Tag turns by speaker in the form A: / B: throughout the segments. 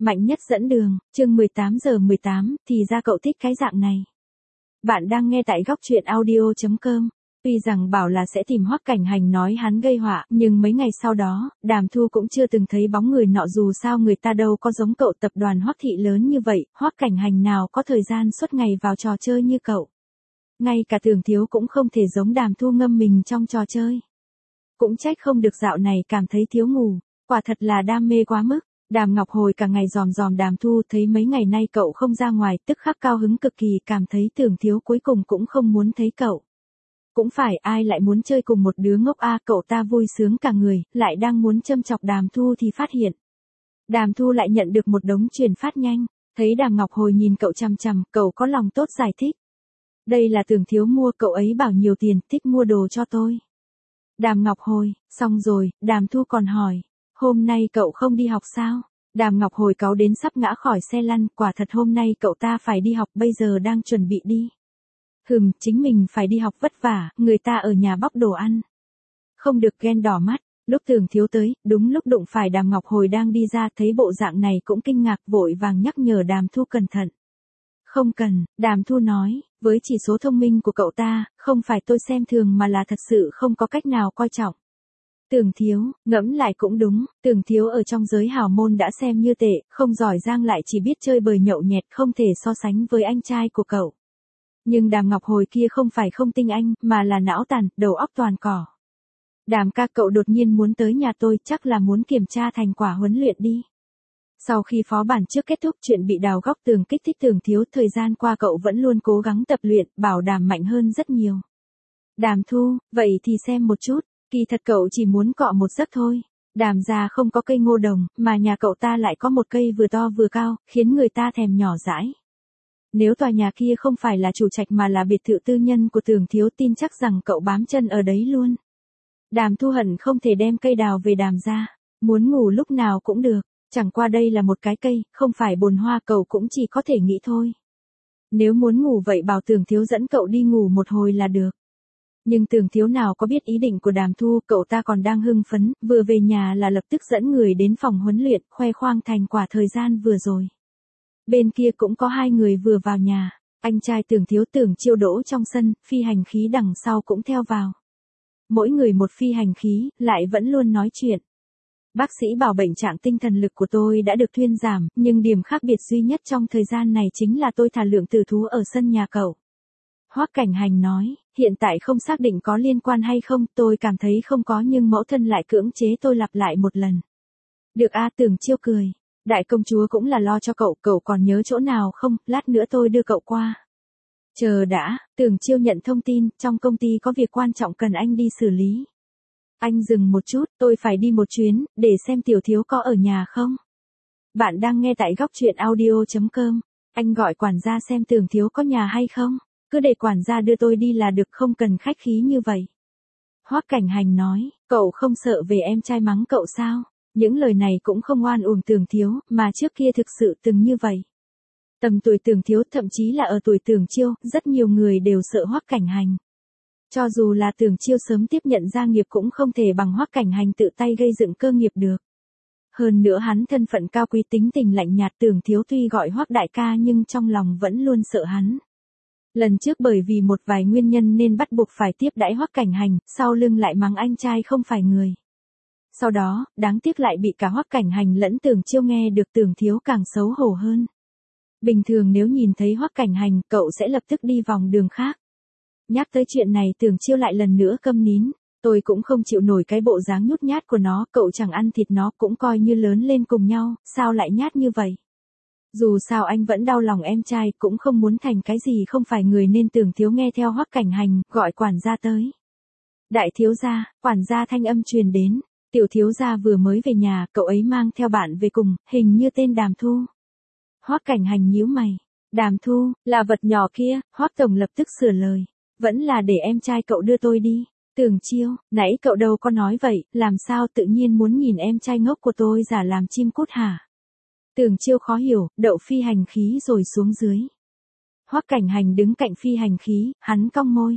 A: Mạnh nhất dẫn đường, chương 18:18, thì ra cậu thích cái dạng này. Bạn đang nghe tại góc truyện audio.com. Tuy rằng bảo là sẽ tìm Hoắc Cảnh Hành nói hắn gây họa, nhưng mấy ngày sau đó, Đàm Thu cũng chưa từng thấy bóng người nọ, dù sao người ta đâu có giống cậu tập đoàn Hoắc thị lớn như vậy, Hoắc Cảnh Hành nào có thời gian suốt ngày vào trò chơi như cậu. Ngay cả Tưởng Thiếu cũng không thể giống Đàm Thu ngâm mình trong trò chơi. Cũng trách không được dạo này cảm thấy thiếu ngủ, quả thật là đam mê quá mức. Đàm Ngọc Hồi cả ngày dòm dòm Đàm Thu, thấy mấy ngày nay cậu không ra ngoài, tức khắc cao hứng cực kỳ, cảm thấy Tưởng Thiếu cuối cùng cũng không muốn thấy cậu. Cũng phải, ai lại muốn chơi cùng một đứa ngốc a, cậu ta vui sướng cả người, lại đang muốn châm chọc Đàm Thu thì phát hiện. Đàm Thu lại nhận được một đống truyền phát nhanh, thấy Đàm Ngọc Hồi nhìn cậu chằm chằm, cậu có lòng tốt giải thích. Đây là Tưởng Thiếu mua, cậu ấy bảo nhiều tiền, thích mua đồ cho tôi. Đàm Ngọc Hồi, xong rồi, Đàm Thu còn hỏi. Hôm nay cậu không đi học sao? Đàm Ngọc Hồi cáu đến sắp ngã khỏi xe lăn, quả thật hôm nay cậu ta phải đi học, bây giờ đang chuẩn bị đi. Chính mình phải đi học vất vả, người ta ở nhà bóc đồ ăn. Không được ghen đỏ mắt, lúc Tưởng Thiếu tới, đúng lúc đụng phải Đàm Ngọc Hồi đang đi ra, thấy bộ dạng này cũng kinh ngạc, vội vàng nhắc nhở Đàm Thu cẩn thận. Không cần, Đàm Thu nói, với chỉ số thông minh của cậu ta, không phải tôi xem thường mà là thật sự không có cách nào coi trọng. Tưởng Thiếu, ngẫm lại cũng đúng, Tưởng Thiếu ở trong giới hào môn đã xem như tệ, không giỏi giang lại chỉ biết chơi bời nhậu nhẹt, không thể so sánh với anh trai của cậu. Nhưng Đàm Ngọc Hồi kia không phải không tinh anh, mà là não tàn, đầu óc toàn cỏ. Đàm ca, cậu đột nhiên muốn tới nhà tôi, chắc là muốn kiểm tra thành quả huấn luyện đi. Sau khi phó bản trước kết thúc chuyện bị đào góc tường kích thích Tưởng Thiếu, thời gian qua cậu vẫn luôn cố gắng tập luyện, bảo đảm mạnh hơn rất nhiều. Đàm Thu, vậy thì xem một chút. Kỳ thật cậu chỉ muốn cọ một giấc thôi. Đàm gia không có cây ngô đồng, mà nhà cậu ta lại có một cây vừa to vừa cao, khiến người ta thèm nhỏ dãi. Nếu tòa nhà kia không phải là chủ trạch mà là biệt thự tư nhân của Tưởng Thiếu, tin chắc rằng cậu bám chân ở đấy luôn. Đàm Thu hận không thể đem cây đào về Đàm gia, muốn ngủ lúc nào cũng được, chẳng qua đây là một cái cây, không phải bồn hoa, cậu cũng chỉ có thể nghĩ thôi. Nếu muốn ngủ vậy bảo Tưởng Thiếu dẫn cậu đi ngủ một hồi là được. Nhưng Tưởng Thiếu nào có biết ý định của Đàm Thu, cậu ta còn đang hưng phấn, vừa về nhà là lập tức dẫn người đến phòng huấn luyện, khoe khoang thành quả thời gian vừa rồi. Bên kia cũng có hai người vừa vào nhà, anh trai Tưởng Thiếu Tưởng Chiêu đỗ trong sân, phi hành khí đằng sau cũng theo vào. Mỗi người một phi hành khí, lại vẫn luôn nói chuyện. Bác sĩ bảo bệnh trạng tinh thần lực của tôi đã được thuyên giảm, nhưng điểm khác biệt duy nhất trong thời gian này chính là tôi thả lượng tử thú ở sân nhà cậu. Hoắc Cảnh Hành nói, hiện tại không xác định có liên quan hay không, tôi cảm thấy không có, nhưng mẫu thân lại cưỡng chế tôi lặp lại một lần. Được a, Tưởng Chiêu cười. Đại công chúa cũng là lo cho cậu, cậu còn nhớ chỗ nào không, lát nữa tôi đưa cậu qua. Chờ đã, Tưởng Chiêu nhận thông tin, trong công ty có việc quan trọng cần anh đi xử lý. Anh dừng một chút, tôi phải đi một chuyến, để xem Tiểu Thiếu có ở nhà không. Bạn đang nghe tại góc truyện audio.com. Anh gọi quản gia xem Tưởng Thiếu có nhà hay không. Cứ để quản gia đưa tôi đi là được, không cần khách khí như vậy. Hoắc Cảnh Hành nói, cậu không sợ về em trai mắng cậu sao? Những lời này cũng không oan uổng Tưởng Thiếu, mà trước kia thực sự từng như vậy. Tầm tuổi Tưởng Thiếu, thậm chí là ở tuổi Tưởng Chiêu, rất nhiều người đều sợ Hoắc Cảnh Hành. Cho dù là Tưởng Chiêu sớm tiếp nhận gia nghiệp cũng không thể bằng Hoắc Cảnh Hành tự tay gây dựng cơ nghiệp được. Hơn nữa hắn thân phận cao quý, tính tình lạnh nhạt, Tưởng Thiếu tuy gọi Hoắc đại ca nhưng trong lòng vẫn luôn sợ hắn. Lần trước bởi vì một vài nguyên nhân nên bắt buộc phải tiếp đãi Hoắc Cảnh Hành, sau lưng lại mắng anh trai không phải người. Sau đó, đáng tiếc lại bị cả Hoắc Cảnh Hành lẫn Tưởng Chiêu nghe được, Tưởng Thiếu càng xấu hổ hơn. Bình thường nếu nhìn thấy Hoắc Cảnh Hành, cậu sẽ lập tức đi vòng đường khác. Nhắc tới chuyện này Tưởng Chiêu lại lần nữa câm nín. Tôi cũng không chịu nổi cái bộ dáng nhút nhát của nó, cậu chẳng ăn thịt nó cũng coi như lớn lên cùng nhau, sao lại nhát như vậy? Dù sao anh vẫn đau lòng em trai, cũng không muốn thành cái gì không phải người, nên Tưởng Thiếu nghe theo Hoắc Cảnh Hành, gọi quản gia tới. Đại thiếu gia, quản gia thanh âm truyền đến. Tiểu thiếu gia vừa mới về nhà, cậu ấy mang theo bạn về cùng, hình như tên Đàm Thu. Hoắc Cảnh Hành nhíu mày. Đàm Thu, là vật nhỏ kia, Hoắc tổng lập tức sửa lời. Vẫn là để em trai cậu đưa tôi đi. Tưởng Chiêu, nãy cậu đâu có nói vậy, làm sao tự nhiên muốn nhìn em trai ngốc của tôi giả làm chim cút hả? Tưởng Chiêu khó hiểu, đậu phi hành khí rồi xuống dưới. Hoắc Cảnh Hành đứng cạnh phi hành khí, hắn cong môi.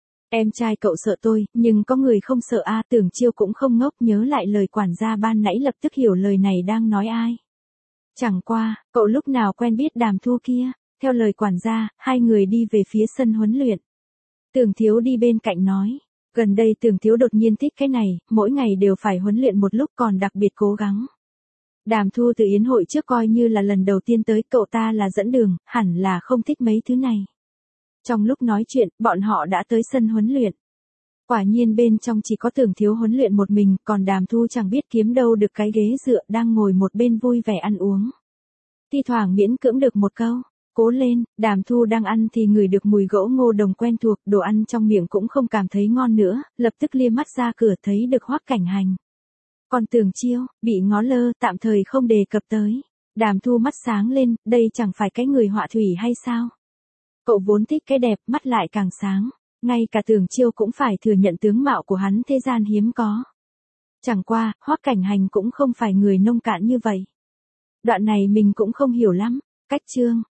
A: Em trai cậu sợ tôi, nhưng có người không sợ a. Tưởng Chiêu cũng không ngốc, nhớ lại lời quản gia ban nãy lập tức hiểu lời này đang nói ai. Chẳng qua, cậu lúc nào quen biết Đàm Thu kia, theo lời quản gia, hai người đi về phía sân huấn luyện. Tưởng Thiếu đi bên cạnh nói, gần đây Tưởng Thiếu đột nhiên thích cái này, mỗi ngày đều phải huấn luyện một lúc còn đặc biệt cố gắng. Đàm Thu từ yến hội trước coi như là lần đầu tiên tới, cậu ta là dẫn đường, hẳn là không thích mấy thứ này. Trong lúc nói chuyện, bọn họ đã tới sân huấn luyện. Quả nhiên bên trong chỉ có Tưởng Thiếu huấn luyện một mình, còn Đàm Thu chẳng biết kiếm đâu được cái ghế dựa đang ngồi một bên vui vẻ ăn uống. Thi thoảng miễn cưỡng được một câu, cố lên. Đàm Thu đang ăn thì ngửi được mùi gỗ ngô đồng quen thuộc, đồ ăn trong miệng cũng không cảm thấy ngon nữa, lập tức lia mắt ra cửa thấy được Hoắc Cảnh Hành. Còn Tưởng Chiêu, bị ngó lơ, tạm thời không đề cập tới. Đàm Thu mắt sáng lên, đây chẳng phải cái người họa thủy hay sao? Cậu vốn thích cái đẹp, mắt lại càng sáng. Ngay cả Tưởng Chiêu cũng phải thừa nhận tướng mạo của hắn thế gian hiếm có. Chẳng qua, Hoắc Cảnh Hành cũng không phải người nông cạn như vậy. Đoạn này mình cũng không hiểu lắm. Cách chương.